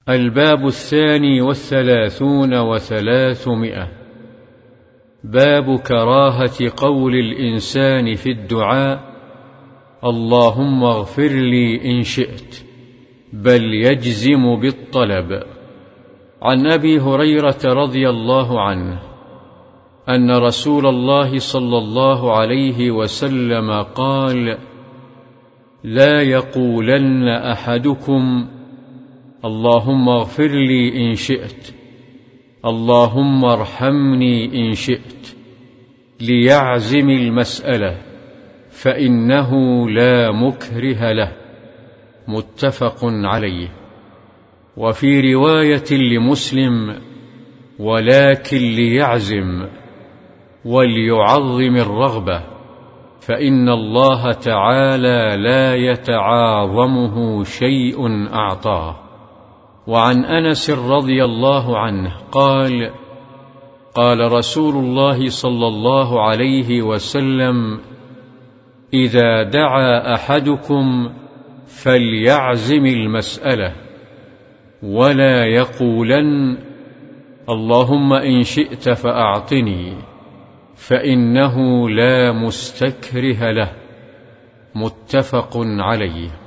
الباب 32 و300. باب كراهة قول الإنسان في الدعاء اللهم اغفر لي إن شئت، بل يجزم بالطلب. عن أبي هريرة رضي الله عنه أن رسول الله صلى الله عليه وسلم قال: لا يقولن أحدكم اللهم اغفر لي إن شئت، اللهم ارحمني إن شئت، ليعزم المسألة، فإنه لا مكره له. متفق عليه. وفي رواية لمسلم: ولكن ليعزم وليعظم الرغبة، فإن الله تعالى لا يتعاظمه شيء أعطاه. وعن أنس رضي الله عنه قال: قال رسول الله صلى الله عليه وسلم: إذا دعا أحدكم فليعزم المسألة، ولا يقولن اللهم إن شئت فأعطني، فإنه لا مستكره له. متفق عليه.